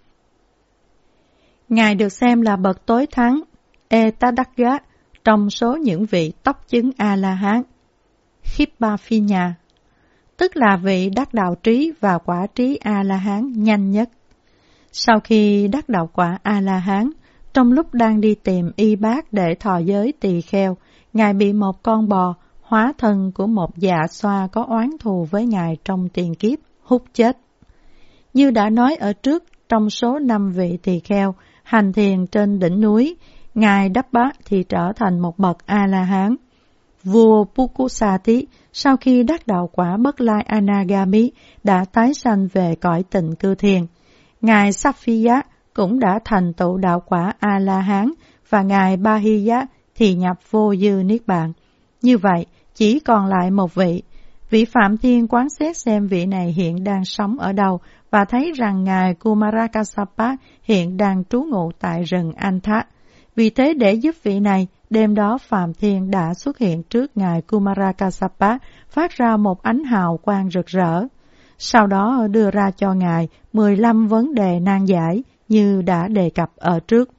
Ngài được xem là bậc tối thắng, Etadagga, trong số những vị tóc chứng A-la-hán, Khippafinya, tức là vị đắc đạo trí và quả trí A-la-hán nhanh nhất. Sau khi đắc đạo quả A-la-hán, trong lúc đang đi tìm y bác để thọ giới tỳ kheo, Ngài bị một con bò, hóa thân của một dạ xoa có oán thù với Ngài trong tiền kiếp, hút chết. Như đã nói ở trước, trong số năm vị tỳ kheo, hành thiền trên đỉnh núi, Ngài Đắp Bá thì trở thành một bậc A-la-hán. Vua Pukusati, sau khi đắc đạo quả Bất Lai Anagami, đã tái sanh về cõi tịnh cư thiền. Ngài Safiya cũng đã thành tựu đạo quả A-la-hán và Ngài Bahiya thì nhập vô dư niết bàn. Như vậy, chỉ còn lại một vị. Vị Phạm Thiên quán xét xem vị này hiện đang sống ở đâu và thấy rằng Ngài Kumarakasapa hiện đang trú ngụ tại rừng Antha. Vì thế để giúp vị này, đêm đó Phạm Thiên đã xuất hiện trước ngài Kumara Kassapa, phát ra một ánh hào quang rực rỡ. Sau đó đưa ra cho ngài mười lăm vấn đề nan giải như đã đề cập ở trước.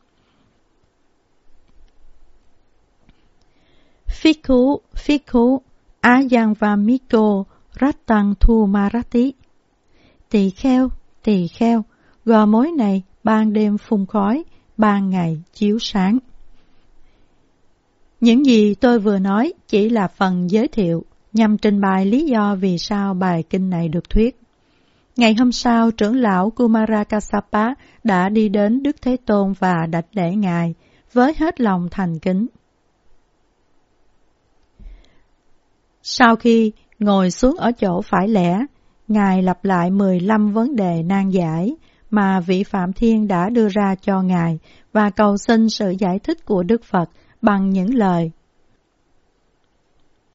Phikhu, Phikhu, Ayangvamiko, Rattang Thu Marati. Tỳ kheo, tỳ kheo, gò mối này ban đêm phun khói, ban ngày chiếu sáng. Những gì tôi vừa nói chỉ là phần giới thiệu, nhằm trình bày lý do vì sao bài kinh này được thuyết. Ngày hôm sau, trưởng lão Kumara Kassapa đã đi đến Đức Thế Tôn và đảnh lễ ngài với hết lòng thành kính. Sau khi ngồi xuống ở chỗ phải lẽ, ngài lặp lại mười lăm vấn đề nan giải mà vị Phạm Thiên đã đưa ra cho ngài và cầu xin sự giải thích của Đức Phật bằng những lời